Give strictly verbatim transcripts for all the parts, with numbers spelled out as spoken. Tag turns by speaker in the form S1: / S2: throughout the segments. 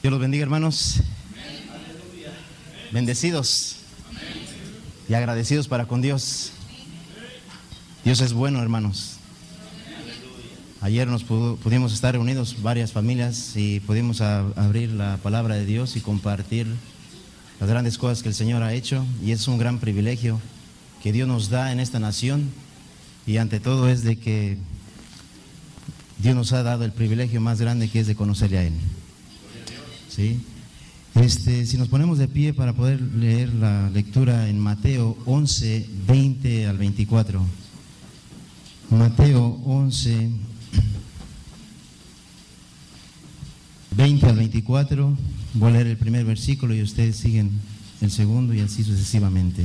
S1: Dios los bendiga, hermanos. Bendecidos y agradecidos para con Dios. Dios es bueno, hermanos. Ayer nos pudo, pudimos estar reunidos varias familias y pudimos a, abrir la palabra de Dios y compartir las grandes cosas que el Señor ha hecho, y es un gran privilegio que Dios nos da en esta nación, y ante todo es de que Dios nos ha dado el privilegio más grande, que es de conocerle a Él. ¿Sí? Este, si nos ponemos de pie para poder leer la lectura en Mateo once, veinte al veinticuatro. Mateo once, veinte al veinticuatro. Voy a leer el primer versículo y ustedes siguen el segundo y así sucesivamente.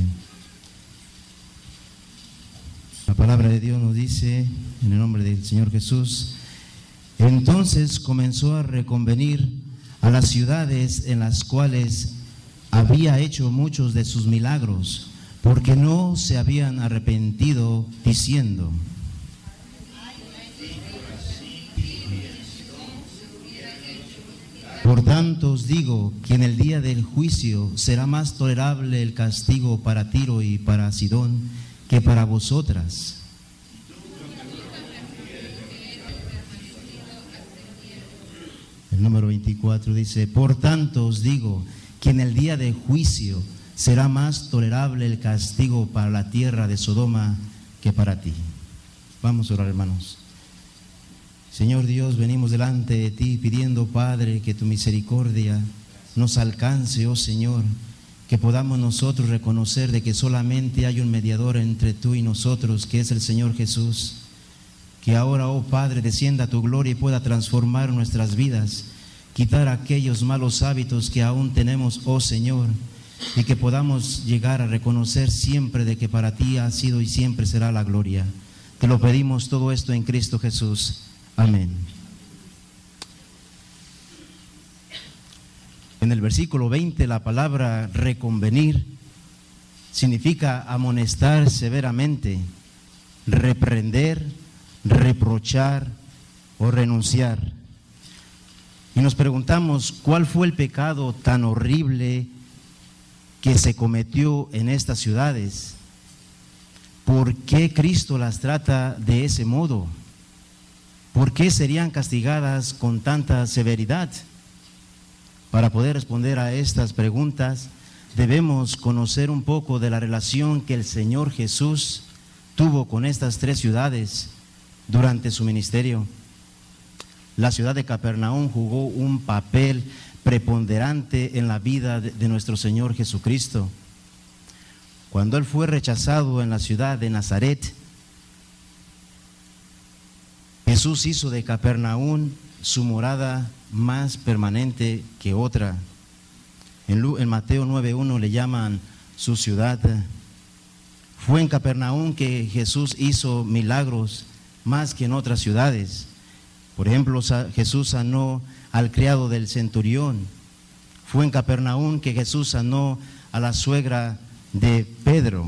S1: La palabra de Dios nos dice, en el nombre del Señor Jesús: entonces comenzó a reconvenir a las ciudades en las cuales había hecho muchos de sus milagros, porque no se habían arrepentido, diciendo: por tanto os digo que en el día del juicio será más tolerable el castigo para Tiro y para Sidón que para vosotras. El número veinticuatro dice: por tanto os digo que en el día del juicio será más tolerable el castigo para la tierra de Sodoma que para ti. Vamos a orar, hermanos. Señor Dios, venimos delante de ti pidiendo, Padre, que tu misericordia nos alcance, oh Señor, que podamos nosotros reconocer de que solamente hay un mediador entre tú y nosotros, que es el Señor Jesús. Que ahora, oh Padre, descienda tu gloria y pueda transformar nuestras vidas, quitar aquellos malos hábitos que aún tenemos, oh Señor, y que podamos llegar a reconocer siempre de que para ti ha sido y siempre será la gloria. Te lo pedimos todo esto en Cristo Jesús. Amén. En el versículo veinte, la palabra reconvenir significa amonestar severamente, reprender, reprochar o renunciar. Y nos preguntamos, ¿cuál fue el pecado tan horrible que se cometió en estas ciudades? ¿Por qué Cristo las trata de ese modo? ¿Por qué serían castigadas con tanta severidad? Para poder responder a estas preguntas, debemos conocer un poco de la relación que el Señor Jesús tuvo con estas tres ciudades durante su ministerio. La ciudad de Capernaum jugó un papel preponderante en la vida de, de nuestro Señor Jesucristo. Cuando Él fue rechazado en la ciudad de Nazaret, Jesús hizo de Capernaum su morada más permanente que otra. En, en Mateo nueve uno le llaman su ciudad. Fue en Capernaum que Jesús hizo milagros más que en otras ciudades. Por ejemplo, Jesús sanó al criado del centurión. Fue en Capernaum que Jesús sanó a la suegra de Pedro.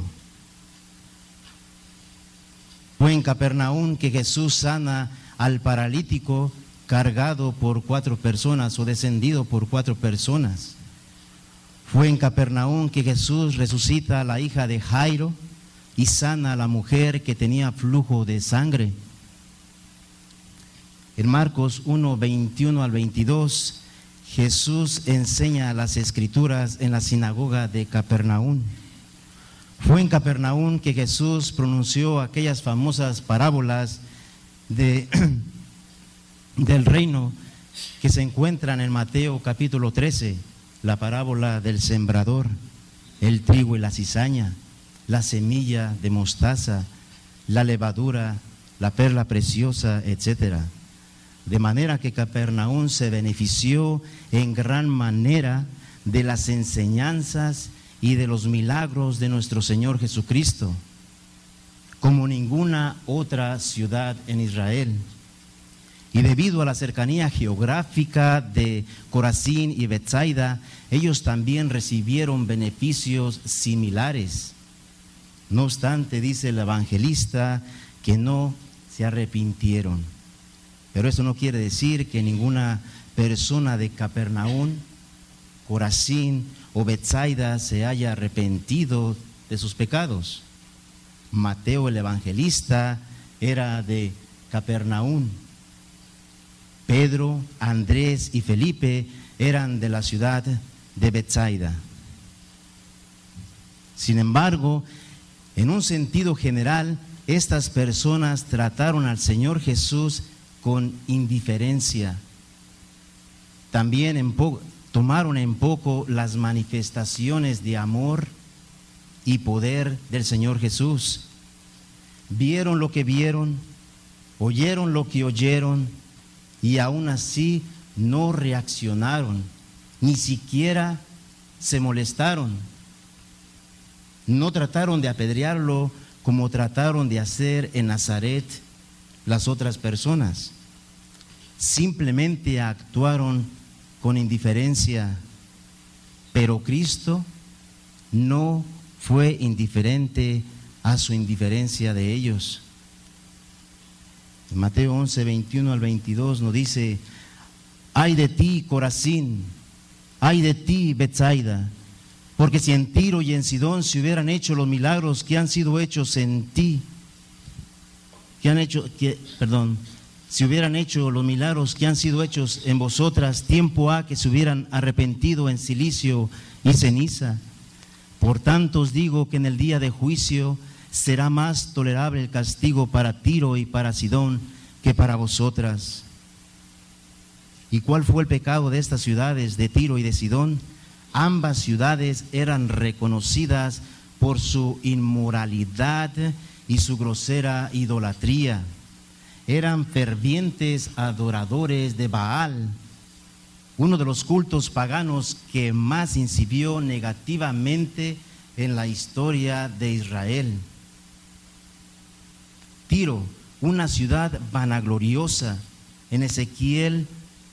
S1: Fue en Capernaum que Jesús sana al paralítico cargado por cuatro personas o descendido por cuatro personas. Fue en Capernaum que Jesús resucita a la hija de Jairo y sana a la mujer que tenía flujo de sangre. En Marcos uno, veintiuno al veintidós, Jesús enseña las escrituras en la sinagoga de Capernaum. Fue en Capernaum que Jesús pronunció aquellas famosas parábolas de, del reino que se encuentran en Mateo capítulo trece, la parábola del sembrador, el trigo y la cizaña, la semilla de mostaza, la levadura, la perla preciosa, etcétera. De manera que Capernaum se benefició en gran manera de las enseñanzas y de los milagros de nuestro Señor Jesucristo, como ninguna otra ciudad en Israel. Y debido a la cercanía geográfica de Corazín y Betsaida, ellos también recibieron beneficios similares. No obstante, dice el evangelista que no se arrepintieron. Pero eso no quiere decir que ninguna persona de Capernaum, Corazín o Betsaida se haya arrepentido de sus pecados. Mateo el evangelista era de Capernaum. Pedro, Andrés y Felipe eran de la ciudad de Betsaida. Sin embargo, en un sentido general, estas personas trataron al Señor Jesús con indiferencia. También en po- tomaron en poco las manifestaciones de amor y poder del Señor Jesús. Vieron lo que vieron, oyeron lo que oyeron, y aún así no reaccionaron, ni siquiera se molestaron. No trataron de apedrearlo como trataron de hacer en Nazaret las otras personas. Simplemente actuaron con indiferencia, pero Cristo no fue indiferente a su indiferencia de ellos. En Mateo once, veintiuno al veintidós nos dice: ay de ti, Corazín, ay de ti, Betsaida, porque si en Tiro y en Sidón se hubieran hecho los milagros que han sido hechos en ti, que han hecho, que, perdón, si hubieran hecho los milagros que han sido hechos en vosotras, tiempo ha que se hubieran arrepentido en cilicio y ceniza. Por tanto os digo que en el día de juicio será más tolerable el castigo para Tiro y para Sidón que para vosotras. ¿Y cuál fue el pecado de estas ciudades, de Tiro y de Sidón? Ambas ciudades eran reconocidas por su inmoralidad y su grosera idolatría. Eran fervientes adoradores de Baal, uno de los cultos paganos que más incidió negativamente en la historia de Israel. Tiro, una ciudad vanagloriosa, en Ezequiel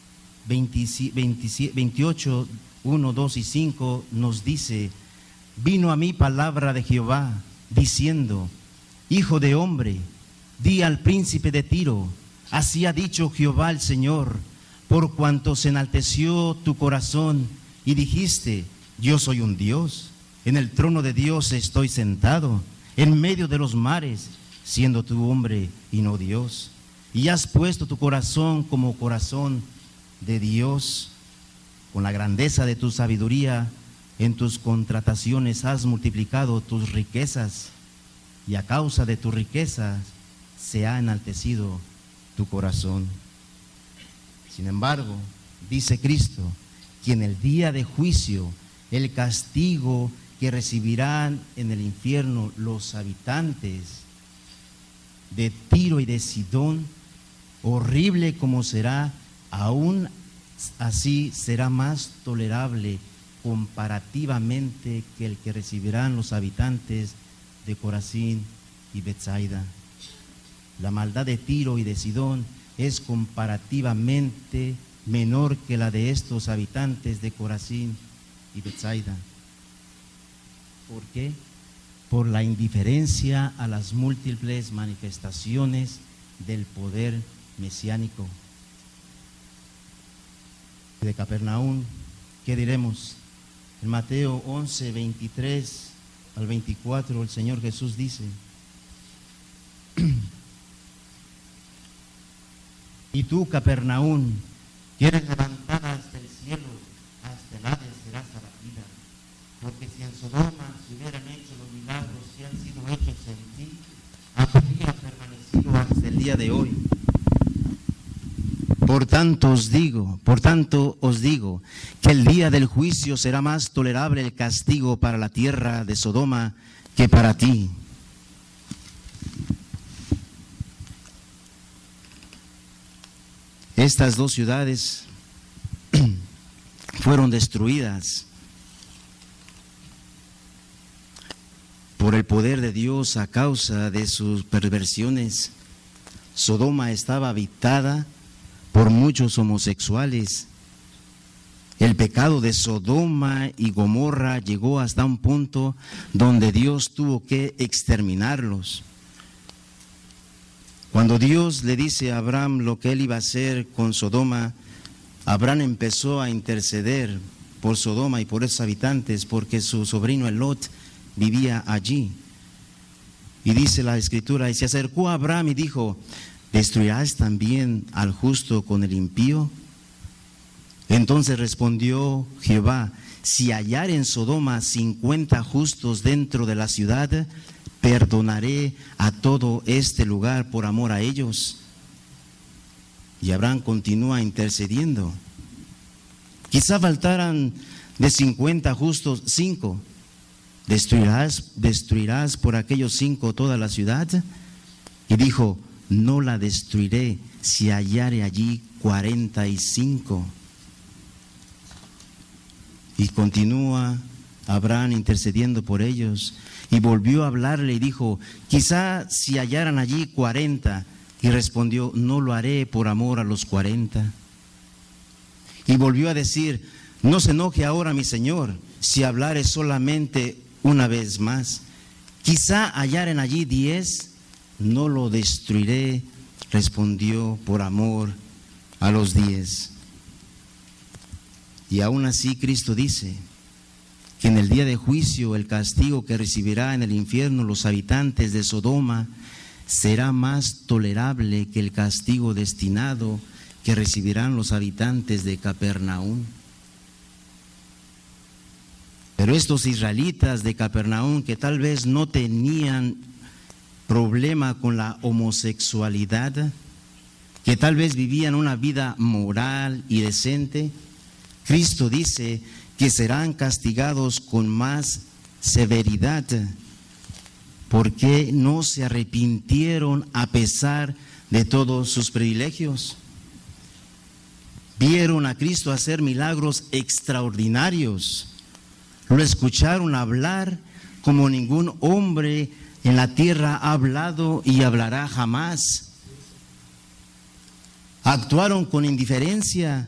S1: veintiocho, uno, dos y cinco nos dice: vino a mí palabra de Jehová, diciendo: hijo de hombre, di al príncipe de Tiro, así ha dicho Jehová el Señor, por cuanto se enalteció tu corazón y dijiste: yo soy un Dios, en el trono de Dios estoy sentado, en medio de los mares, siendo tú hombre y no Dios, y has puesto tu corazón como corazón de Dios. Con la grandeza de tu sabiduría en tus contrataciones has multiplicado tus riquezas, y a causa de tus riquezas se ha enaltecido tu corazón. Sin embargo, dice Cristo, que en el día de juicio el castigo que recibirán en el infierno los habitantes de Tiro y de Sidón, horrible como será, aún así será más tolerable comparativamente que el que recibirán los habitantes de Corazín y Betsaida. La maldad de Tiro y de Sidón es comparativamente menor que la de estos habitantes de Corazín y Betsaida. ¿Por qué? Por la indiferencia a las múltiples manifestaciones del poder mesiánico. De Capernaum, ¿qué diremos? En Mateo once, veintitrés al veinticuatro, el Señor Jesús dice: y tú, Capernaum, que eres levantada hasta el cielo, hasta el Hades serás abatida, porque si en Sodoma se hubieran hecho los milagros que han sido hechos en ti, habrías permanecido hasta el día de hoy. Por tanto os digo, por tanto os digo, que el día del juicio será más tolerable el castigo para la tierra de Sodoma que para ti. Estas dos ciudades fueron destruidas por el poder de Dios a causa de sus perversiones. Sodoma estaba habitada por muchos homosexuales. El pecado de Sodoma y Gomorra llegó hasta un punto donde Dios tuvo que exterminarlos. Cuando Dios le dice a Abraham lo que él iba a hacer con Sodoma, Abraham empezó a interceder por Sodoma y por esos habitantes, porque su sobrino Lot vivía allí. Y dice la Escritura, y se acercó a Abraham y dijo: ¿destruirás también al justo con el impío? Entonces respondió Jehová: si hallar en Sodoma cincuenta justos dentro de la ciudad, perdonaré a todo este lugar por amor a ellos. Y Abraham continúa intercediendo. Quizá faltaran de cincuenta justos cinco. ¿Destruirás, destruirás por aquellos cinco toda la ciudad? Y dijo: no la destruiré si hallare allí cuarenta y cinco. Y continúa Abraham intercediendo por ellos. Y volvió a hablarle y dijo: quizá si hallaran allí cuarenta. Y respondió: no lo haré por amor a los cuarenta. Y volvió a decir: no se enoje ahora mi señor, si hablare solamente una vez más. Quizá hallaren allí diez, no lo destruiré. Respondió: por amor a los diez. Y aún así Cristo dice que en el día de juicio el castigo que recibirá en el infierno los habitantes de Sodoma será más tolerable que el castigo destinado que recibirán los habitantes de Capernaum. Pero estos israelitas de Capernaum, que tal vez no tenían problema con la homosexualidad, que tal vez vivían una vida moral y decente, Cristo dice que serán castigados con más severidad, porque no se arrepintieron a pesar de todos sus privilegios. Vieron a Cristo hacer milagros extraordinarios. Lo escucharon hablar como ningún hombre en la tierra ha hablado y hablará jamás. Actuaron con indiferencia.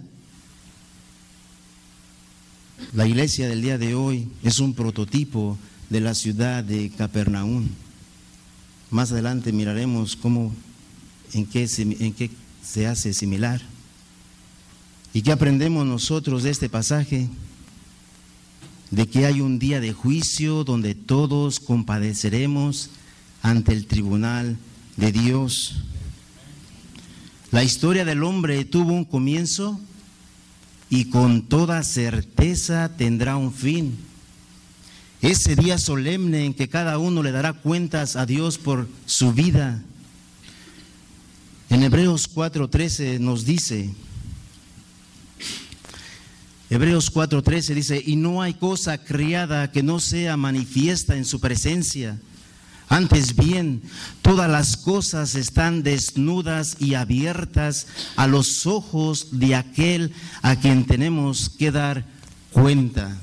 S1: La iglesia del día de hoy es un prototipo de la ciudad de Capernaum. Más adelante miraremos cómo, en qué se, en qué se hace similar. ¿Y qué aprendemos nosotros de este pasaje? De que hay un día de juicio donde todos compadeceremos ante el tribunal de Dios. La historia del hombre tuvo un comienzo y con toda certeza tendrá un fin. Ese día solemne en que cada uno le dará cuentas a Dios por su vida. En Hebreos cuatro trece nos dice, Hebreos cuatro trece dice: y no hay cosa criada que no sea manifiesta en su presencia. Antes bien, todas las cosas están desnudas y abiertas a los ojos de aquel a quien tenemos que dar cuenta.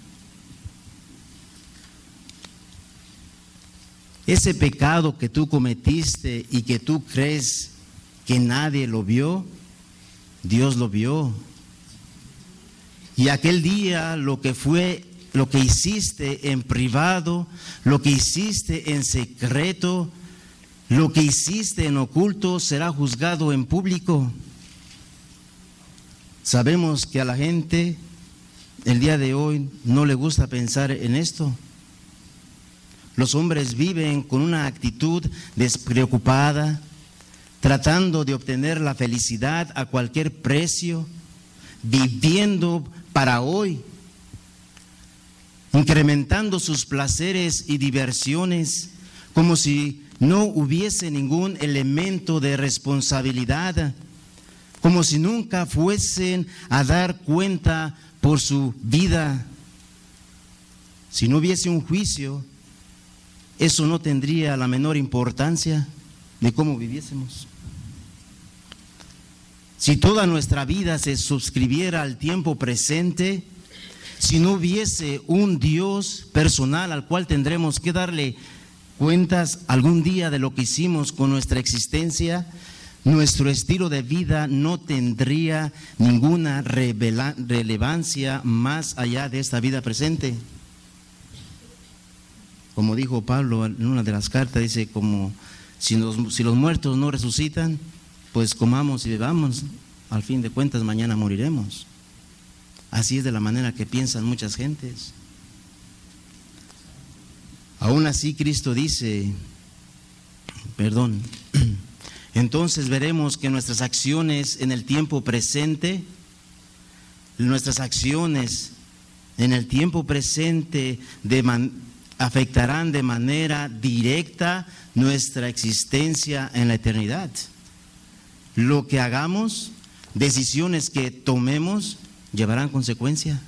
S1: Ese pecado que tú cometiste y que tú crees que nadie lo vio, Dios lo vio. Y aquel día lo que fue, lo que hiciste en privado, lo que hiciste en secreto, lo que hiciste en oculto será juzgado en público. Sabemos que a la gente el día de hoy no le gusta pensar en esto. Los hombres viven con una actitud despreocupada, tratando de obtener la felicidad a cualquier precio, viviendo para hoy, incrementando sus placeres y diversiones, como si no hubiese ningún elemento de responsabilidad, como si nunca fuesen a dar cuenta por su vida. Si no hubiese un juicio, eso no tendría la menor importancia de cómo viviésemos. Si toda nuestra vida se suscribiera al tiempo presente, si no hubiese un Dios personal al cual tendremos que darle cuentas algún día de lo que hicimos con nuestra existencia, nuestro estilo de vida no tendría ninguna revela- relevancia más allá de esta vida presente. Como dijo Pablo en una de las cartas, dice, como si los, si los muertos no resucitan, pues comamos y bebamos. al fin de cuentas mañana moriremos. Así es de la manera que piensan muchas gentes. Aún así Cristo dice, perdón, entonces veremos que nuestras acciones en el tiempo presente, nuestras acciones en el tiempo presente de man, afectarán de manera directa nuestra existencia en la eternidad. Lo que hagamos, decisiones que tomemos, llevarán consecuencia.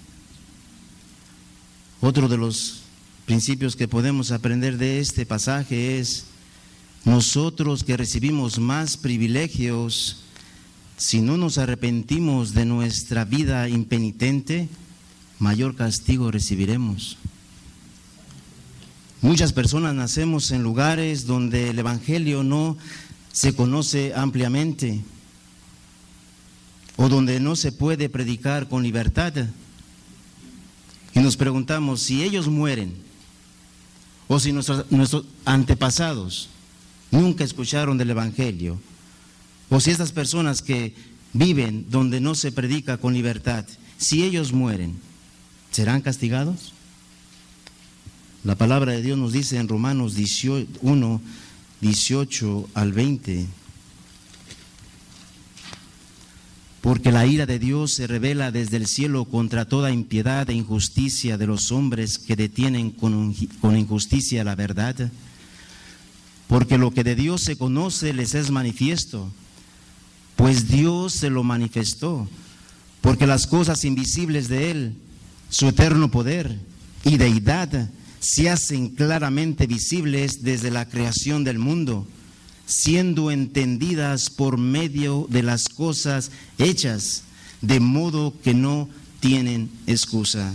S1: Otro de los principios que podemos aprender de este pasaje es: nosotros que recibimos más privilegios, si no nos arrepentimos de nuestra vida impenitente, mayor castigo recibiremos. Muchas personas nacemos en lugares donde el Evangelio no se conoce ampliamente, o donde no se puede predicar con libertad. Y nos preguntamos, si ellos mueren, o si nuestros, nuestros antepasados nunca escucharon del Evangelio, o si estas personas que viven donde no se predica con libertad, si ellos mueren, ¿serán castigados? La palabra de Dios nos dice en Romanos uno, dieciocho al veinte: porque la ira de Dios se revela desde el cielo contra toda impiedad e injusticia de los hombres que detienen con, con injusticia la verdad. Porque lo que de Dios se conoce les es manifiesto, pues Dios se lo manifestó, porque las cosas invisibles de Él, su eterno poder y deidad, se hacen claramente visibles desde la creación del mundo, siendo entendidas por medio de las cosas hechas, de modo que no tienen excusa.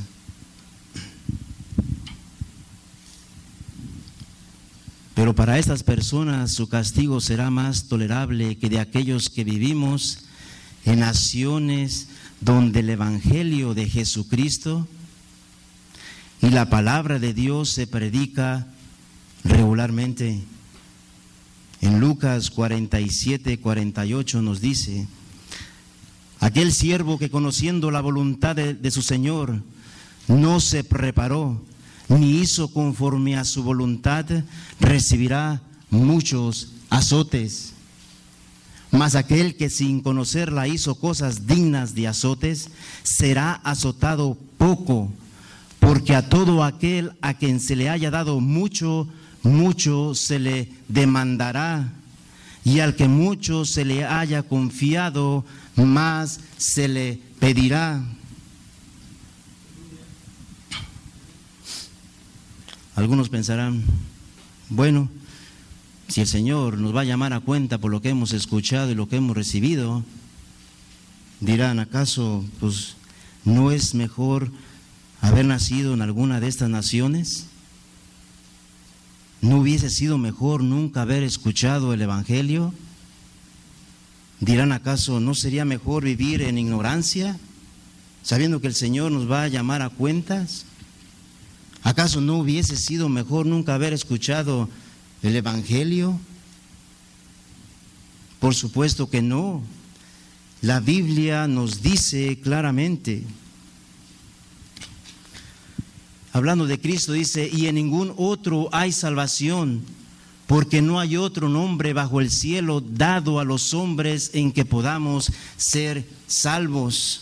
S1: Pero para estas personas su castigo será más tolerable que de aquellos que vivimos en naciones donde el Evangelio de Jesucristo y la palabra de Dios se predica regularmente. En Lucas cuarenta y siete, cuarenta y ocho nos dice: aquel siervo que conociendo la voluntad de, de su Señor no se preparó ni hizo conforme a su voluntad, recibirá muchos azotes. Mas aquel que sin conocerla hizo cosas dignas de azotes, será azotado poco, porque a todo aquel a quien se le haya dado mucho, mucho se le demandará, y al que mucho se le haya confiado, más se le pedirá. Algunos pensarán, bueno, si el Señor nos va a llamar a cuenta por lo que hemos escuchado y lo que hemos recibido, dirán, ¿acaso pues no es mejor haber nacido en alguna de estas naciones? ¿No hubiese sido mejor nunca haber escuchado el Evangelio? Dirán, ¿acaso no sería mejor vivir en ignorancia, sabiendo que el Señor nos va a llamar a cuentas? ¿Acaso no hubiese sido mejor nunca haber escuchado el Evangelio? Por supuesto que no. La Biblia nos dice claramente, hablando de Cristo, dice: y en ningún otro hay salvación, porque no hay otro nombre bajo el cielo dado a los hombres en que podamos ser salvos.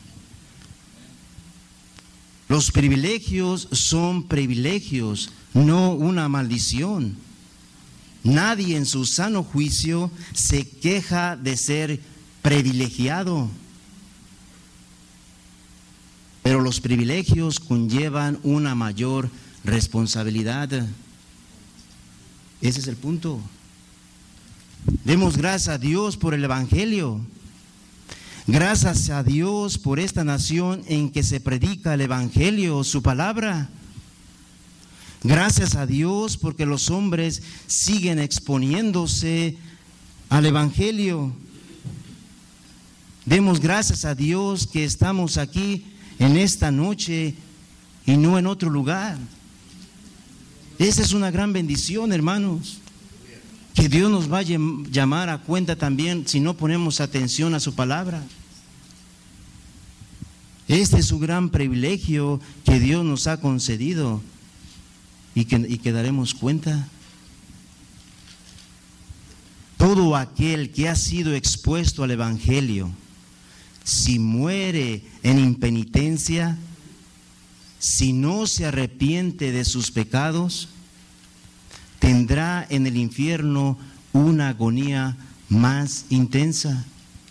S1: Los privilegios son privilegios, no una maldición. Nadie en su sano juicio se queja de ser privilegiado. Pero los privilegios conllevan una mayor responsabilidad. Ese es el punto. Demos gracias a Dios por el Evangelio. Gracias a Dios por esta nación en que se predica el Evangelio, su palabra. Gracias a Dios porque los hombres siguen exponiéndose al Evangelio. Demos gracias a Dios que estamos aquí en esta noche y no en otro lugar. Esa es una gran bendición, hermanos, que Dios nos va a llamar a cuenta también si no ponemos atención a su palabra. Este es su gran privilegio que Dios nos ha concedido y que, y que daremos cuenta. Todo aquel que ha sido expuesto al Evangelio, si muere en impenitencia, si no se arrepiente de sus pecados, tendrá en el infierno una agonía más intensa.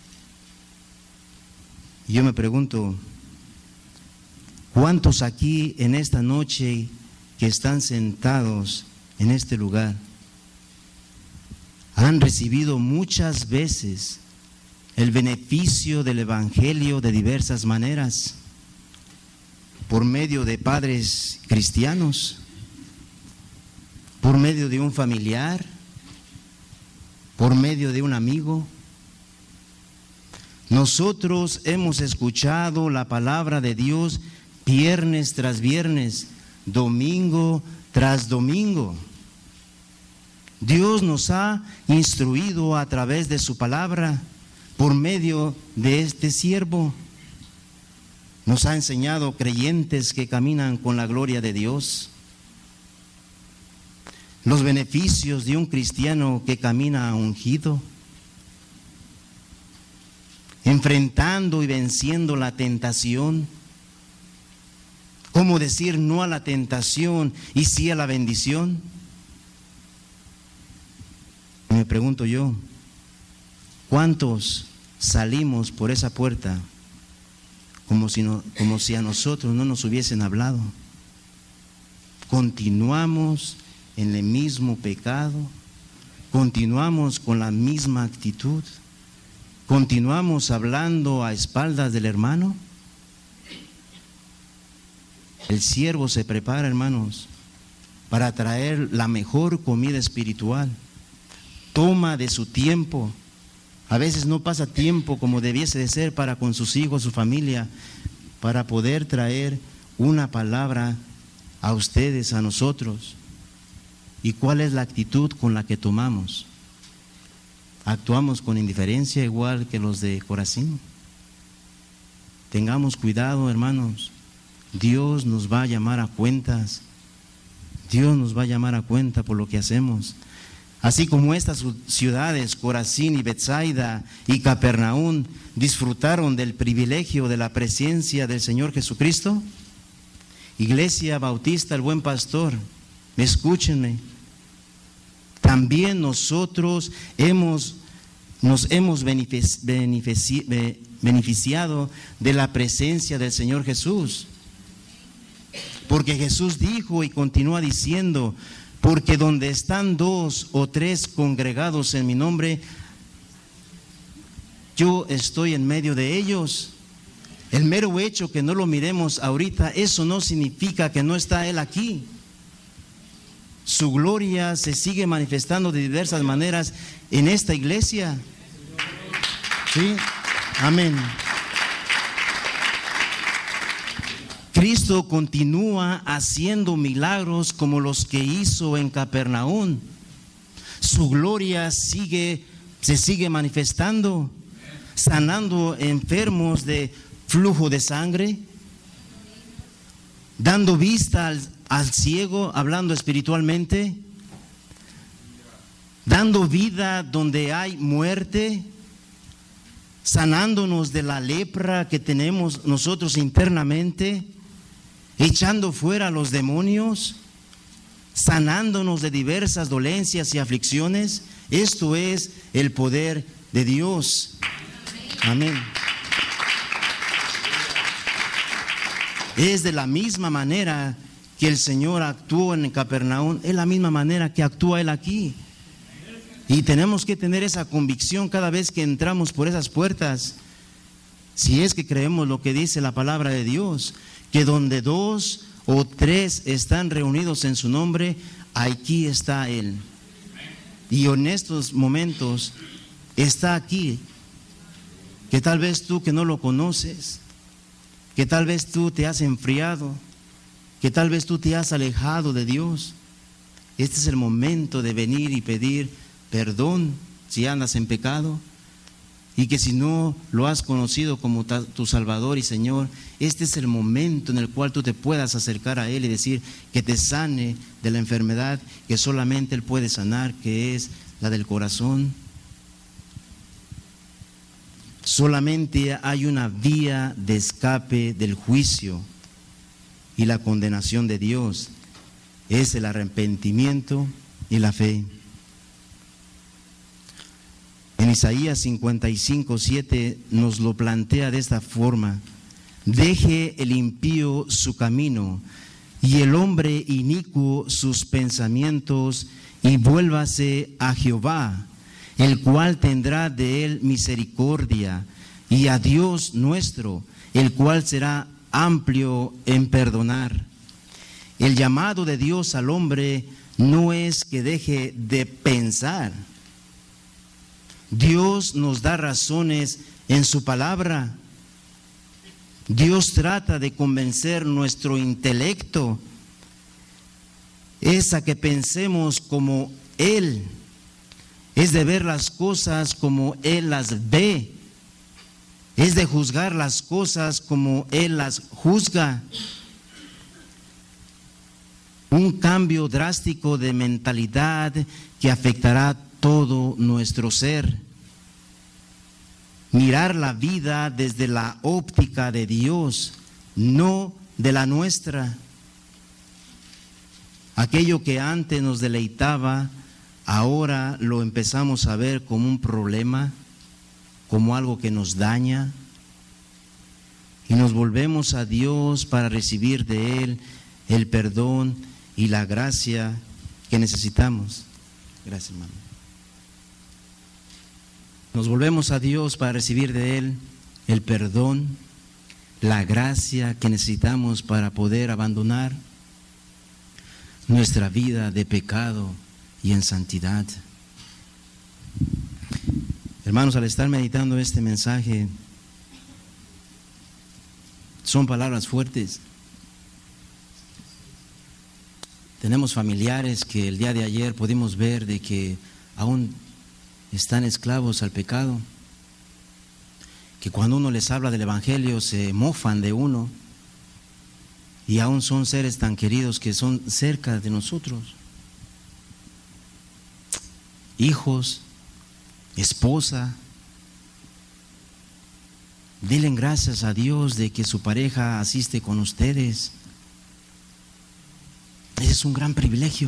S1: Y yo me pregunto, ¿cuántos aquí en esta noche que están sentados en este lugar han recibido muchas veces el beneficio del Evangelio de diversas maneras? Por medio de padres cristianos, por medio de un familiar, por medio de un amigo. Nosotros hemos escuchado la palabra de Dios viernes tras viernes, domingo tras domingo. Dios nos ha instruido a través de su palabra, por medio de este siervo. Nos ha enseñado creyentes que caminan con la gloria de Dios. Los beneficios de un cristiano que camina ungido, enfrentando y venciendo la tentación. ¿Cómo decir no a la tentación y sí a la bendición? Me pregunto yo, ¿cuántos salimos por esa puerta como si, no, como si a nosotros no nos hubiesen hablado? Continuamos en el mismo pecado, continuamos con la misma actitud, continuamos hablando a espaldas del hermano. El siervo se prepara, hermanos, para traer la mejor comida espiritual. Toma de su tiempo. A veces no pasa tiempo como debiese de ser para con sus hijos, su familia, para poder traer una palabra a ustedes, a nosotros. ¿Y cuál es la actitud con la que tomamos? ¿Actuamos con indiferencia igual que los de Corazín? Tengamos cuidado, hermanos. Dios nos va a llamar a cuentas. Dios nos va a llamar a cuenta por lo que hacemos. Así como estas ciudades, Corazín y Betsaida y Capernaum, disfrutaron del privilegio de la presencia del Señor Jesucristo. Iglesia Bautista, el Buen Pastor, escúchenme. También nosotros hemos, nos hemos benefici- benefici- beneficiado de la presencia del Señor Jesús. Porque Jesús dijo y continúa diciendo: porque donde están dos o tres congregados en mi nombre, yo estoy en medio de ellos. El mero hecho que no lo miremos ahorita, eso no significa que no está Él aquí. Su gloria se sigue manifestando de diversas maneras en esta iglesia. ¿Sí? Amén. Cristo continúa haciendo milagros como los que hizo en Capernaum. Su gloria sigue, se sigue manifestando, sanando enfermos de flujo de sangre, dando vista al, al ciego, hablando espiritualmente, dando vida donde hay muerte, sanándonos de la lepra que tenemos nosotros internamente, echando fuera a los demonios, sanándonos de diversas dolencias y aflicciones. Esto es el poder de Dios. Amén. Es de la misma manera que el Señor actuó en Capernaum, es la misma manera que actúa Él aquí. Y tenemos que tener esa convicción cada vez que entramos por esas puertas, si es que creemos lo que dice la palabra de Dios, que donde dos o tres están reunidos en su nombre, aquí está Él. Y en estos momentos está aquí, que tal vez tú que no lo conoces, que tal vez tú te has enfriado, que tal vez tú te has alejado de Dios. Este es el momento de venir y pedir perdón si andas en pecado. y que si no lo has conocido como tu Salvador y Señor, este es el momento en el cual tú te puedas acercar a Él y decir que te sane de la enfermedad que solamente Él puede sanar, que es la del corazón. Solamente hay una vía de escape del juicio y la condenación de Dios, es el arrepentimiento y la fe. En Isaías cincuenta y cinco, siete nos lo plantea de esta forma: deje el impío su camino y el hombre inicuo sus pensamientos, y vuélvase a Jehová, el cual tendrá de él misericordia, y a Dios nuestro, el cual será amplio en perdonar. El llamado de Dios al hombre no es que deje de pensar. Dios nos da razones en su palabra. Dios trata de convencer nuestro intelecto, es a que pensemos como Él, es de ver las cosas como Él las ve, es de juzgar las cosas como Él las juzga. Un cambio drástico de mentalidad que afectará todo nuestro ser. Mirar la vida desde la óptica de Dios, no de la nuestra. Aquello que antes nos deleitaba, ahora lo empezamos a ver como un problema, como algo que nos daña, y nos volvemos a Dios para recibir de Él el perdón y la gracia que necesitamos. Gracias, hermano. Nos volvemos a Dios para recibir de Él el perdón, la gracia que necesitamos para poder abandonar nuestra vida de pecado y en santidad. Hermanos, al estar meditando este mensaje, son palabras fuertes. Tenemos familiares que el día de ayer pudimos ver de que aún están esclavos al pecado, que cuando uno les habla del Evangelio se mofan de uno, y aún son seres tan queridos que son cerca de nosotros, hijos, esposa. Dilen gracias a Dios de que su pareja asiste con ustedes. Ese es un gran privilegio,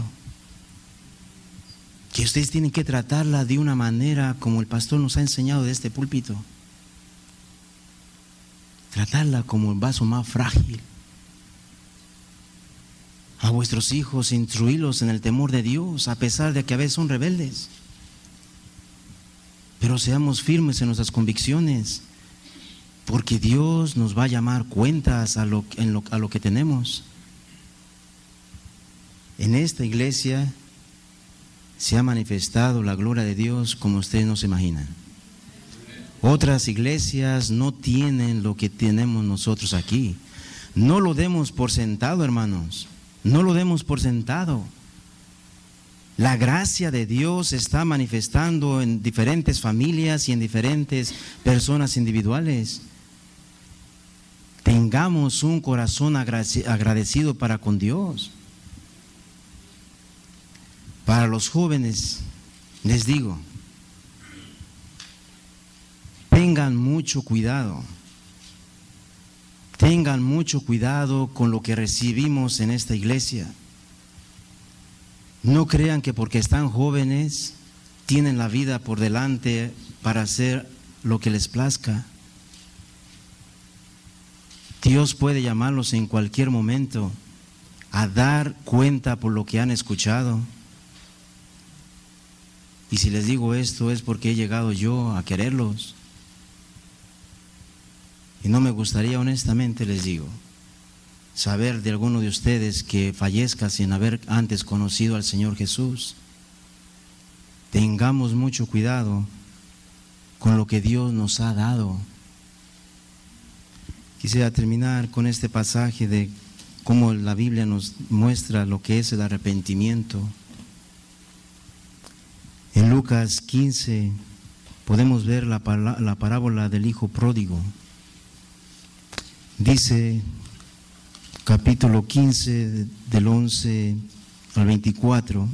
S1: que ustedes tienen que tratarla de una manera como el pastor nos ha enseñado de este púlpito. Tratarla como el vaso más frágil. A vuestros hijos, instruirlos en el temor de Dios, a pesar de que a veces son rebeldes. Pero seamos firmes en nuestras convicciones, porque Dios nos va a llamar cuentas a lo, en lo, a lo que tenemos. En esta iglesia se ha manifestado la gloria de Dios como ustedes no se imaginan. Otras iglesias no tienen lo que tenemos nosotros aquí. No lo demos por sentado, hermanos. No lo demos por sentado. La gracia de Dios se está manifestando en diferentes familias y en diferentes personas individuales. Tengamos un corazón agradecido para con Dios. Para los jóvenes, les digo, tengan mucho cuidado, tengan mucho cuidado con lo que recibimos en esta iglesia. No crean que porque están jóvenes tienen la vida por delante para hacer lo que les plazca. Dios puede llamarlos en cualquier momento a dar cuenta por lo que han escuchado. Y si les digo esto es porque he llegado yo a quererlos. Y no me gustaría, honestamente les digo, saber de alguno de ustedes que fallezca sin haber antes conocido al Señor Jesús. Tengamos mucho cuidado con lo que Dios nos ha dado. Quisiera terminar con este pasaje de cómo la Biblia nos muestra lo que es el arrepentimiento. En Lucas quince, podemos ver la, la parábola del hijo pródigo. Dice capítulo quince del once al veinticuatro.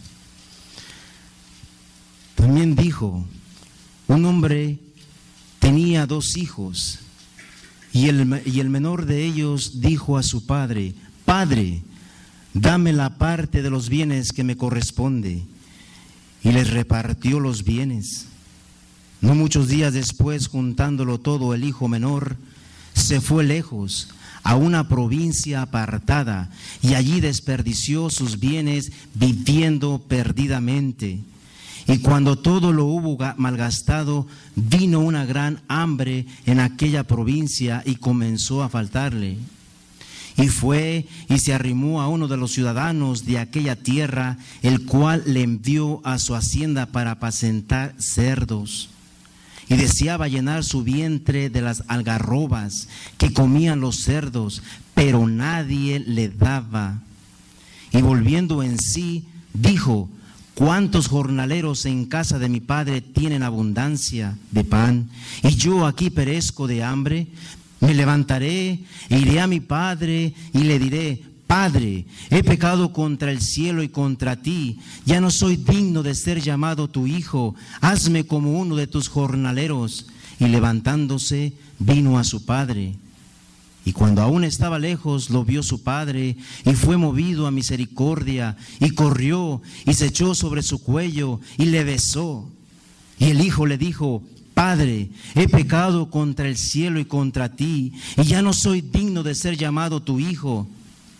S1: También dijo: un hombre tenía dos hijos, y el, y el menor de ellos dijo a su padre: Padre, dame la parte de los bienes que me corresponde. Y les repartió los bienes. No muchos días después, juntándolo todo, el hijo menor se fue lejos a una provincia apartada, y allí desperdició sus bienes viviendo perdidamente. Y cuando todo lo hubo malgastado, vino una gran hambre en aquella provincia y comenzó a faltarle. Y fue y se arrimó a uno de los ciudadanos de aquella tierra, el cual le envió a su hacienda para apacentar cerdos. Y deseaba llenar su vientre de las algarrobas que comían los cerdos, pero nadie le daba. Y volviendo en sí, dijo: ¿cuántos jornaleros en casa de mi padre tienen abundancia de pan, y yo aquí perezco de hambre? Me levantaré, iré a mi padre y le diré: Padre, he pecado contra el cielo y contra ti, ya no soy digno de ser llamado tu hijo, hazme como uno de tus jornaleros. Y levantándose, vino a su padre. Y cuando aún estaba lejos, lo vio su padre, y fue movido a misericordia, y corrió, y se echó sobre su cuello, y le besó. Y el hijo le dijo: Padre, he pecado contra el cielo y contra ti, y ya no soy digno de ser llamado tu hijo.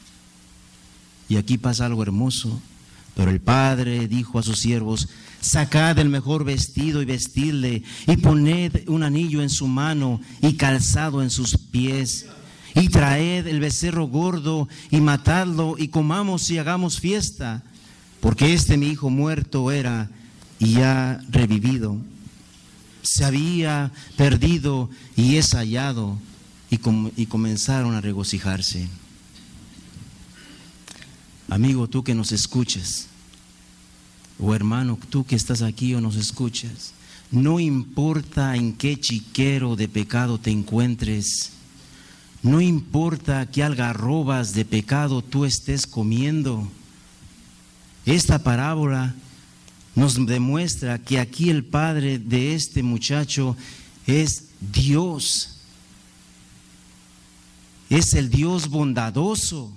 S1: Y aquí pasa algo hermoso. Pero el padre dijo a sus siervos: sacad el mejor vestido y vestidle, y poned un anillo en su mano y calzado en sus pies, y traed el becerro gordo y matadlo, y comamos y hagamos fiesta, porque este mi hijo muerto era y ha revivido, se había perdido y es hallado. Y, com- y comenzaron a regocijarse. Amigo, tú que nos escuchas, o hermano, tú que estás aquí o nos escuchas, no importa en qué chiquero de pecado te encuentres, no importa qué algarrobas de pecado tú estés comiendo, esta parábola nos demuestra que aquí el padre de este muchacho es Dios, es el Dios bondadoso,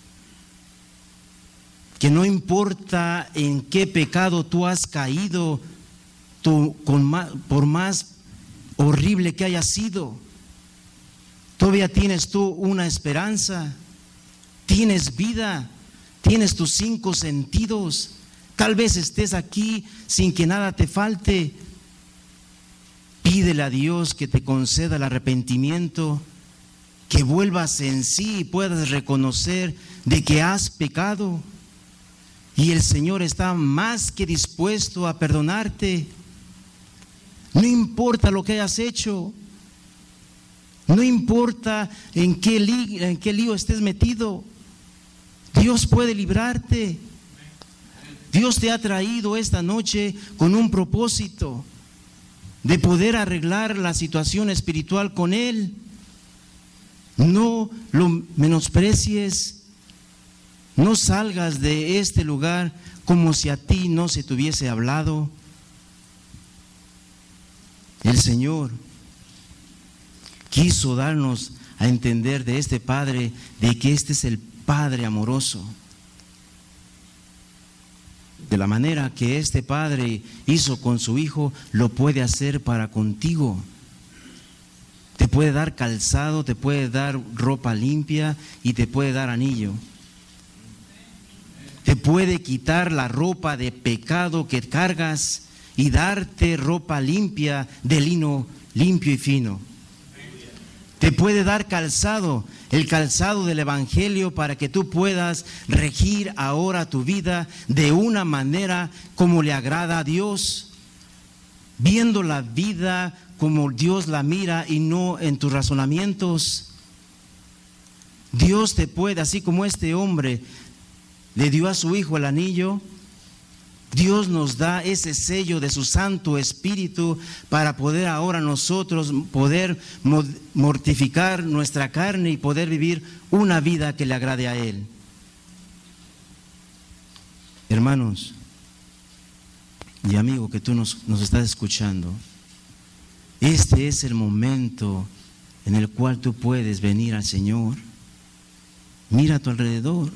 S1: que no importa en qué pecado tú has caído, tú, con más, por más horrible que haya sido, todavía tienes tú una esperanza, tienes vida, tienes tus cinco sentidos. Tal vez estés aquí sin que nada te falte. Pídele a Dios que te conceda el arrepentimiento, que vuelvas en sí y puedas reconocer de que has pecado. Y el Señor está más que dispuesto a perdonarte. No importa lo que hayas hecho, no importa en qué lío, en qué lío estés metido, Dios puede librarte. Dios te ha traído esta noche con un propósito de poder arreglar la situación espiritual con Él. No lo menosprecies. No salgas de este lugar como si a ti no se te hubiese hablado. El Señor quiso darnos a entender de este Padre, de que este es el Padre amoroso. De la manera que este Padre hizo con su Hijo, lo puede hacer para contigo. Te puede dar calzado, te puede dar ropa limpia y te puede dar anillo. Te puede quitar la ropa de pecado que cargas y darte ropa limpia de lino limpio y fino. Te puede dar calzado, el calzado del Evangelio, para que tú puedas regir ahora tu vida de una manera como le agrada a Dios, viendo la vida como Dios la mira y no en tus razonamientos. Dios te puede, así como este hombre le dio a su hijo el anillo, Dios nos da ese sello de su Santo Espíritu para poder ahora nosotros poder mortificar nuestra carne y poder vivir una vida que le agrade a Él. Hermanos y amigo que tú nos, nos estás escuchando, este es el momento en el cual tú puedes venir al Señor. Mira a tu alrededor.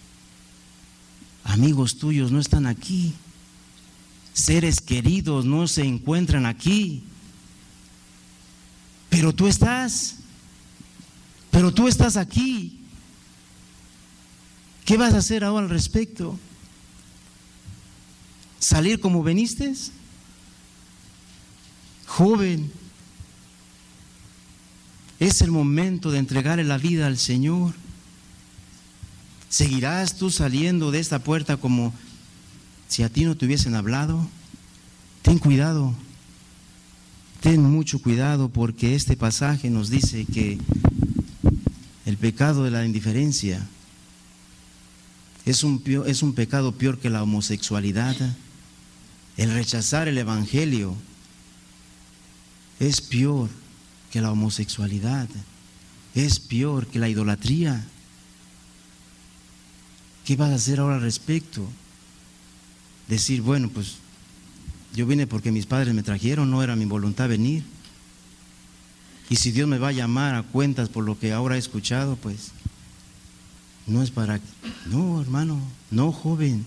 S1: Amigos tuyos no están aquí. Seres queridos no se encuentran aquí. Pero tú estás. Pero tú estás aquí. ¿Qué vas a hacer ahora al respecto? ¿Salir como veniste? Joven, es el momento de entregarle la vida al Señor. ¿Seguirás tú saliendo de esta puerta como si a ti no te hubiesen hablado? Ten cuidado, ten mucho cuidado, porque este pasaje nos dice que el pecado de la indiferencia es un, es un pecado peor que la homosexualidad. El rechazar el Evangelio es peor que la homosexualidad, es peor que la idolatría. ¿Qué vas a hacer ahora al respecto? Decir, bueno, pues yo vine porque mis padres me trajeron, no era mi voluntad venir. Y si Dios me va a llamar a cuentas por lo que ahora he escuchado, pues no es para... No, hermano, no, joven.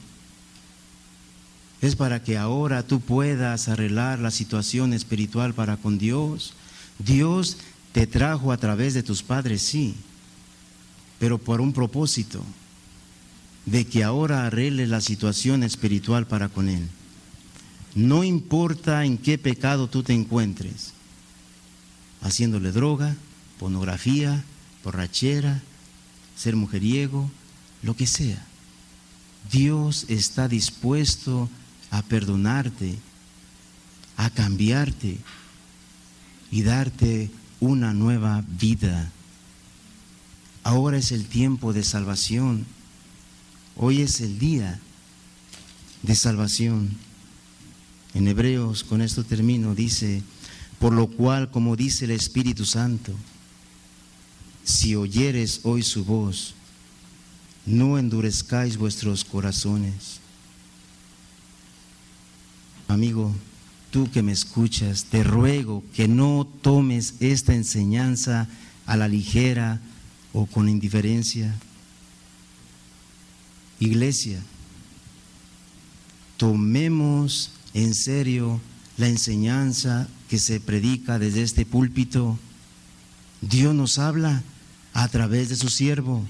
S1: Es para que ahora tú puedas arreglar la situación espiritual para con Dios. Dios te trajo a través de tus padres, sí, pero por un propósito, de que ahora arregle la situación espiritual para con Él. No importa en qué pecado tú te encuentres, haciéndole droga, pornografía, borrachera, ser mujeriego, lo que sea. Dios está dispuesto a perdonarte, a cambiarte y darte una nueva vida. Ahora es el tiempo de salvación. Hoy es el día de salvación. En Hebreos, con esto termino, dice, por lo cual, como dice el Espíritu Santo, si oyeres hoy su voz, no endurezcáis vuestros corazones. Amigo, tú que me escuchas, te ruego que no tomes esta enseñanza a la ligera o con indiferencia. Iglesia, tomemos en serio la enseñanza que se predica desde este púlpito. Dios nos habla a través de su siervo.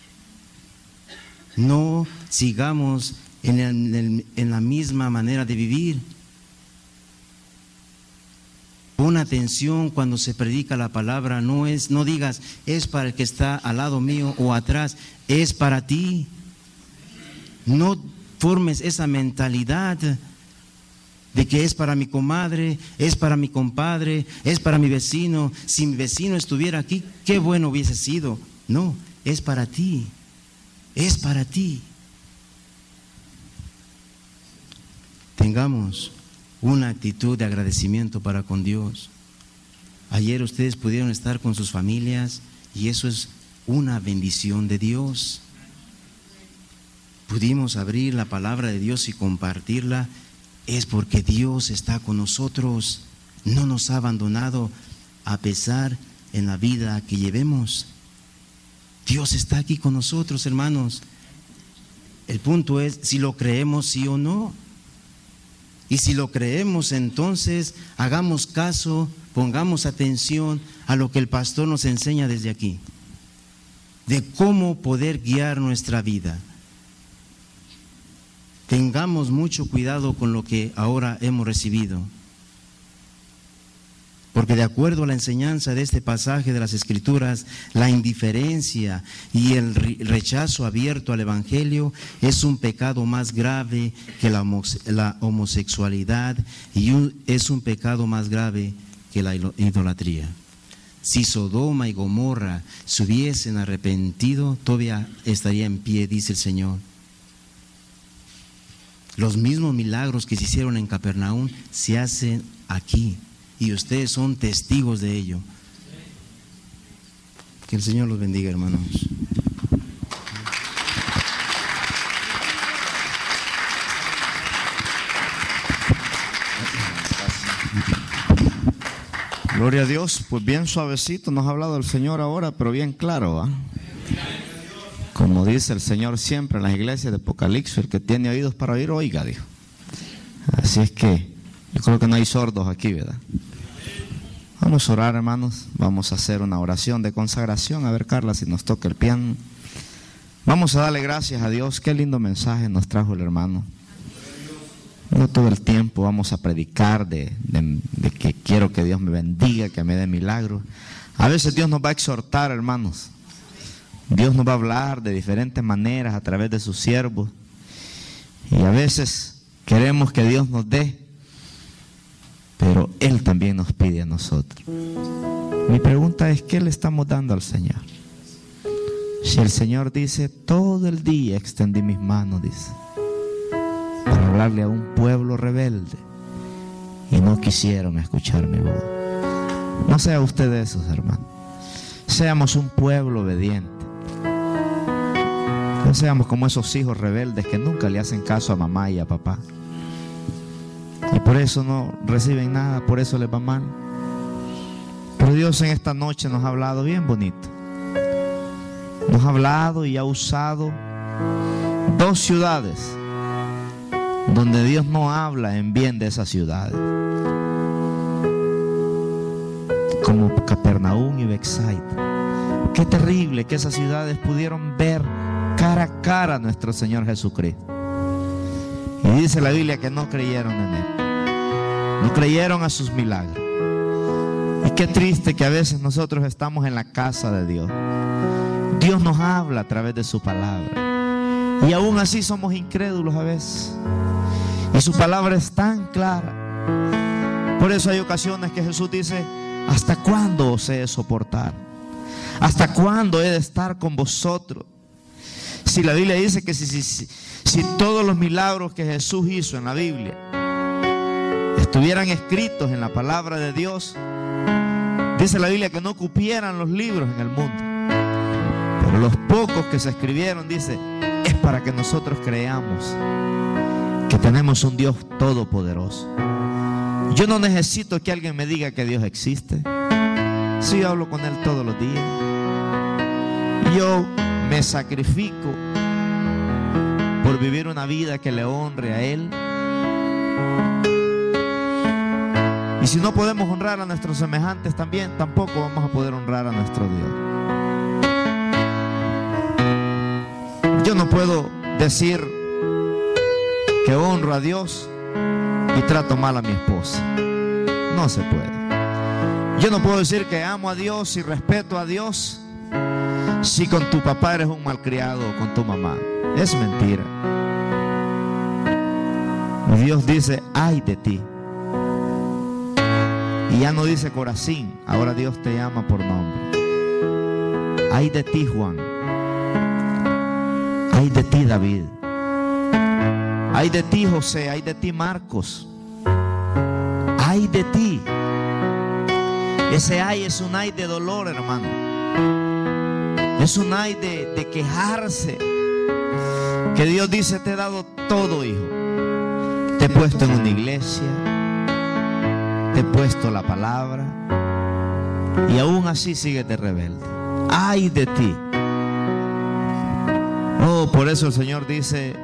S1: No sigamos en, el, en la misma manera de vivir. Pon atención cuando se predica la palabra. No es, no digas, es para el que está al lado mío o atrás, es para ti. No formes esa mentalidad de que es para mi comadre, es para mi compadre, es para mi vecino. Si mi vecino estuviera aquí, qué bueno hubiese sido. No, es para ti, es para ti. Tengamos una actitud de agradecimiento para con Dios. Ayer ustedes pudieron estar con sus familias y eso es una bendición de Dios. Pudimos abrir la palabra de Dios y compartirla, es porque Dios está con nosotros, no nos ha abandonado a pesar en la vida que llevemos. Dios está aquí con nosotros, hermanos. El punto es si lo creemos sí o no. Y si lo creemos, entonces hagamos caso, pongamos atención a lo que el pastor nos enseña desde aquí, de cómo poder guiar nuestra vida. Tengamos mucho cuidado con lo que ahora hemos recibido, porque de acuerdo a la enseñanza de este pasaje de las Escrituras, la indiferencia y el rechazo abierto al Evangelio es un pecado más grave que la homosexualidad y es un pecado más grave que la idolatría. Si Sodoma y Gomorra se hubiesen arrepentido, todavía estaría en pie, dice el Señor. Los mismos milagros que se hicieron en Capernaum se hacen aquí, y ustedes son testigos de ello. Que el Señor los bendiga, hermanos.
S2: Gloria a Dios. Pues bien suavecito nos ha hablado el Señor ahora, pero bien claro, ¿eh? Como dice el Señor siempre en las iglesias de Apocalipsis: el que tiene oídos para oír, oiga, dijo. Así es que yo creo que no hay sordos aquí, ¿verdad? Vamos a orar, hermanos. Vamos a hacer una oración de consagración. A ver, Carla, si nos toca el piano. Vamos a darle gracias a Dios. Qué lindo mensaje nos trajo el hermano. No todo el tiempo vamos a predicar de, de, de que quiero que Dios me bendiga, que me dé milagros. A veces Dios nos va a exhortar, hermanos. Dios nos va a hablar de diferentes maneras a través de sus siervos. Y a veces queremos que Dios nos dé, pero Él también nos pide a nosotros. Mi pregunta es: ¿qué le estamos dando al Señor? Si el Señor dice: todo el día extendí mis manos, dice, para hablarle a un pueblo rebelde, y no quisieron escuchar mi voz. No sea usted de esos, hermanos. Seamos un pueblo obediente. No seamos como esos hijos rebeldes que nunca le hacen caso a mamá y a papá, y por eso no reciben nada, por eso les va mal. Pero Dios en esta noche nos ha hablado bien bonito. Nos ha hablado y ha usado dos ciudades donde Dios no habla en bien de esas ciudades, como Capernaum y Bethsaida. Qué terrible que esas ciudades pudieron ver cara a cara a nuestro Señor Jesucristo. Y dice la Biblia que no creyeron en Él, no creyeron a sus milagros. Y qué triste que a veces nosotros estamos en la casa de Dios. Dios nos habla a través de su palabra, y aún así somos incrédulos a veces. Y su palabra es tan clara. Por eso hay ocasiones que Jesús dice: ¿hasta cuándo os he de soportar? ¿Hasta cuándo he de estar con vosotros? Si la Biblia dice que si, si, si, si todos los milagros que Jesús hizo en la Biblia estuvieran escritos en la palabra de Dios, dice la Biblia que no cupieran los libros en el mundo. Pero los pocos que se escribieron, dice, es para que nosotros creamos que tenemos un Dios todopoderoso. Yo no necesito que alguien me diga que Dios existe. Sí, yo hablo con Él todos los días. Yo me sacrifico por vivir una vida que le honre a Él. Y si no podemos honrar a nuestros semejantes también, tampoco vamos a poder honrar a nuestro Dios. Yo no puedo decir que honro a Dios y trato mal a mi esposa. No se puede. Yo no puedo decir que amo a Dios y respeto a Dios si con tu papá eres un malcriado o con tu mamá. Es mentira. Dios dice: ay de ti. Y ya no dice Corazín, ahora Dios te llama por nombre. Ay de ti, Juan. Ay de ti, David. Ay de ti, José. Ay de ti, Marcos. Ay de ti. Ese ay es un ay de dolor, hermano. Es un ay de, de quejarse. Que Dios dice: te he dado todo, hijo. Te he puesto en una iglesia, te he puesto la palabra, y aún así sigues de rebelde. Ay de ti. Oh, por eso el Señor dice: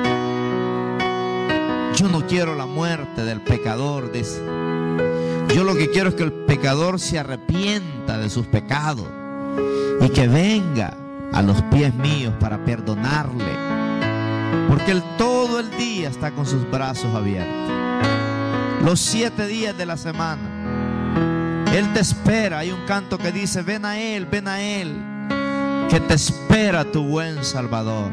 S2: yo no quiero la muerte del pecador, dice. Yo lo que quiero es que el pecador se arrepienta de sus pecados y que venga a los pies míos para perdonarle, porque Él todo el día está con sus brazos abiertos. Los siete días de la semana Él te espera. Hay un canto que dice: ven a Él, ven a Él, que te espera tu buen Salvador.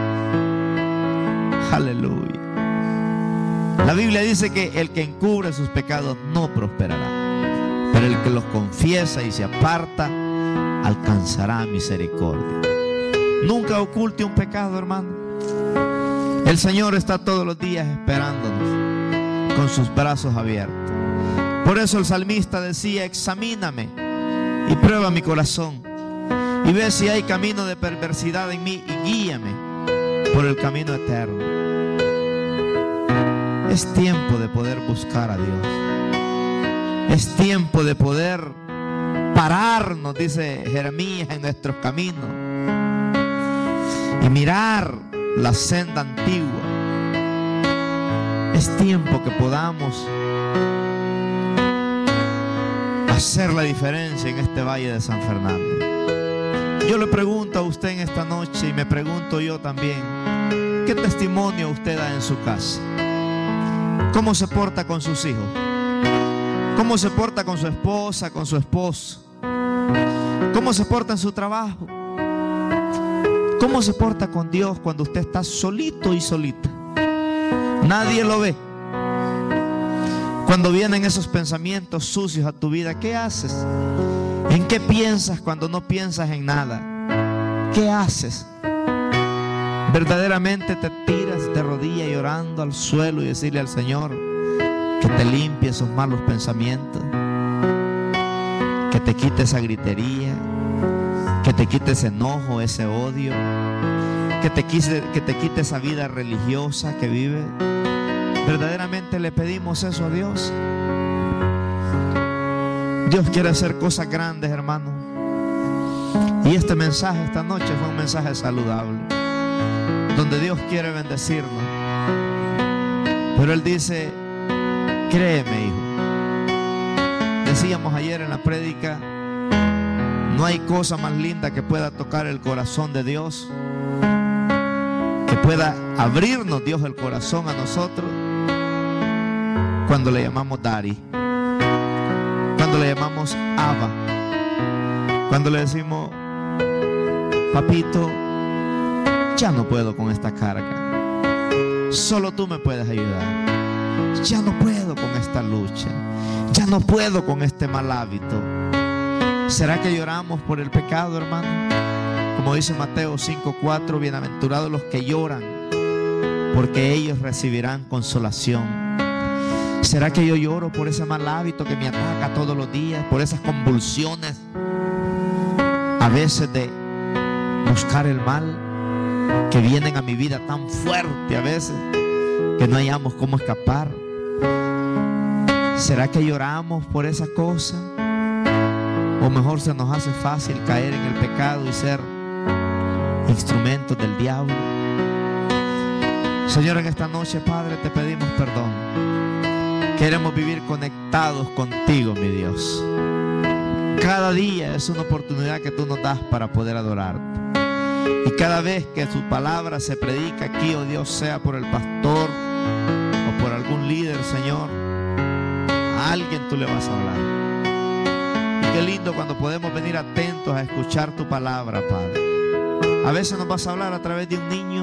S2: Aleluya. La Biblia dice que el que encubre sus pecados no prosperará, pero el que los confiesa y se aparta alcanzará misericordia. Nunca oculte un pecado, hermano. El Señor está todos los días esperándonos con sus brazos abiertos. Por eso el salmista decía: examíname y prueba mi corazón y ve si hay camino de perversidad en mí y guíame por el camino eterno. Es tiempo de poder buscar a Dios. Es tiempo de poder pararnos, dice Jeremías, en nuestros caminos y mirar la senda antigua. Es tiempo que podamos hacer la diferencia en este valle de San Fernando. Yo le pregunto a usted en esta noche, y me pregunto yo también: ¿qué testimonio usted da en su casa? ¿Cómo se porta con sus hijos? ¿Cómo se porta con su esposa, con su esposo? ¿Cómo se porta en su trabajo? ¿Cómo se porta con Dios cuando usted está solito y solita? Nadie lo ve. Cuando vienen esos pensamientos sucios a tu vida, ¿qué haces? ¿En qué piensas cuando no piensas en nada? ¿Qué haces? ¿Verdaderamente te tiras de rodillas llorando al suelo y decirle al Señor que te limpie esos malos pensamientos, que te quite esa gritería, que te quite ese enojo, ese odio, que te quite, que te quite esa vida religiosa que vive? ¿Verdaderamente le pedimos eso a Dios? Dios quiere hacer cosas grandes, hermano. Y este mensaje esta noche fue un mensaje saludable, donde Dios quiere bendecirnos. Pero Él dice: créeme, hijo. Decíamos ayer en la prédica: no hay cosa más linda que pueda tocar el corazón de Dios, que pueda abrirnos Dios el corazón a nosotros, cuando le llamamos Daddy, cuando le llamamos Abba, cuando le decimos: papito, ya no puedo con esta carga, solo tú me puedes ayudar. Ya no puedo con esta lucha, ya no puedo con este mal hábito. ¿Será que lloramos por el pecado, hermano? Como dice Mateo cinco cuatro: bienaventurados los que lloran, porque ellos recibirán consolación. ¿Será que yo lloro por ese mal hábito que me ataca todos los días? Por esas convulsiones a veces de buscar el mal, que vienen a mi vida tan fuerte a veces que no hallamos cómo escapar. ¿Será que lloramos por esa cosa? O mejor se nos hace fácil caer en el pecado y ser instrumentos del diablo. Señor, en esta noche, Padre, te pedimos perdón. Queremos vivir conectados contigo, mi Dios. Cada día es una oportunidad que tú nos das para poder adorarte. Y cada vez que tu palabra se predica aquí, oh Dios, sea por el pastor o por algún líder, Señor, a alguien tú le vas a hablar. Y qué lindo cuando podemos venir atentos a escuchar tu palabra, Padre. A veces nos vas a hablar a través de un niño,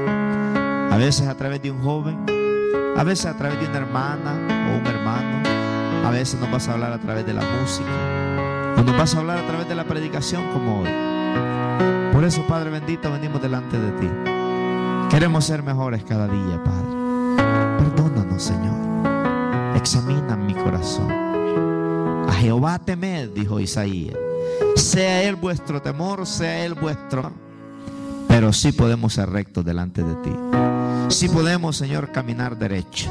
S2: a veces a través de un joven, a veces a través de una hermana o un hermano, a veces nos vas a hablar a través de la música, o nos vas a hablar a través de la predicación como hoy. Por eso, Padre bendito, venimos delante de ti. Queremos ser mejores cada día, Padre. Perdónanos, Señor. Examina mi corazón. A Jehová temed, dijo Isaías. Sea Él vuestro temor, sea Él vuestro amor. Pero sí podemos ser rectos delante de ti. Sí podemos, Señor, caminar derecho.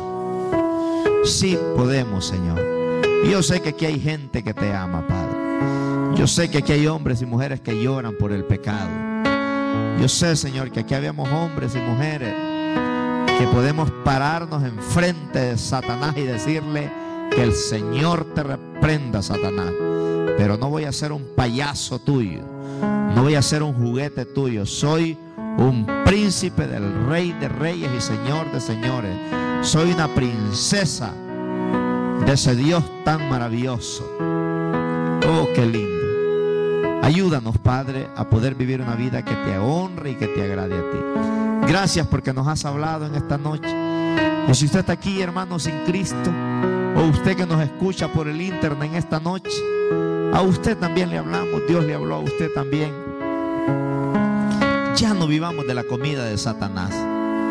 S2: Sí podemos, Señor. Y yo sé que aquí hay gente que te ama, Padre. Yo sé que aquí hay hombres y mujeres que lloran por el pecado. Yo sé, Señor, que aquí habemos hombres y mujeres que podemos pararnos enfrente de Satanás y decirle que el Señor te reprenda, Satanás. Pero no voy a ser un payaso tuyo, no voy a ser un juguete tuyo. Soy un príncipe del Rey de Reyes y Señor de Señores. Soy una princesa de ese Dios tan maravilloso. Oh, qué lindo. Ayúdanos, Padre, a poder vivir una vida que te honre y que te agrade a ti. Gracias porque nos has hablado en esta noche. Y si usted está aquí, hermano, sin Cristo, o usted que nos escucha por el internet en esta noche, a usted también le hablamos. Dios le habló a usted también. Ya no vivamos de la comida de Satanás.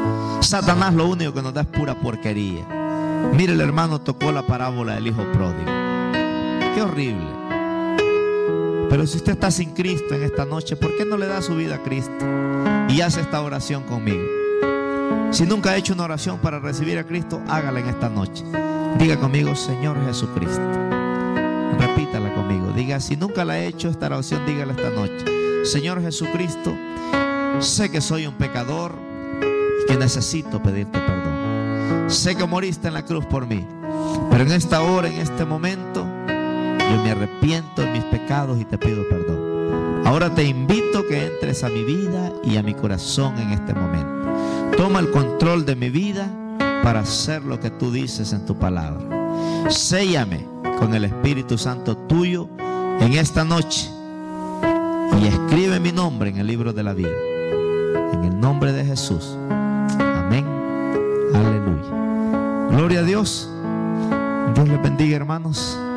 S2: Satanás lo único que nos da es pura porquería. Mire, el hermano tocó la parábola del hijo pródigo. Qué horrible. Pero si usted está sin Cristo en esta noche, ¿por qué no le da su vida a Cristo y hace esta oración conmigo? Si nunca ha hecho una oración para recibir a Cristo, hágala en esta noche. Diga conmigo: Señor Jesucristo. Repítala conmigo. Diga, si nunca la ha hecho esta oración, dígala esta noche: Señor Jesucristo, sé que soy un pecador y que necesito pedirte perdón. Sé que moriste en la cruz por mí, pero en esta hora, en este momento, yo me arrepiento de mis pecados y te pido perdón. Ahora te invito a que entres a mi vida y a mi corazón en este momento. Toma el control de mi vida para hacer lo que tú dices en tu palabra. Séllame con el Espíritu Santo tuyo en esta noche y escribe mi nombre en el libro de la vida. En el nombre de Jesús. Amén. Aleluya. Gloria a Dios. Dios les bendiga, hermanos.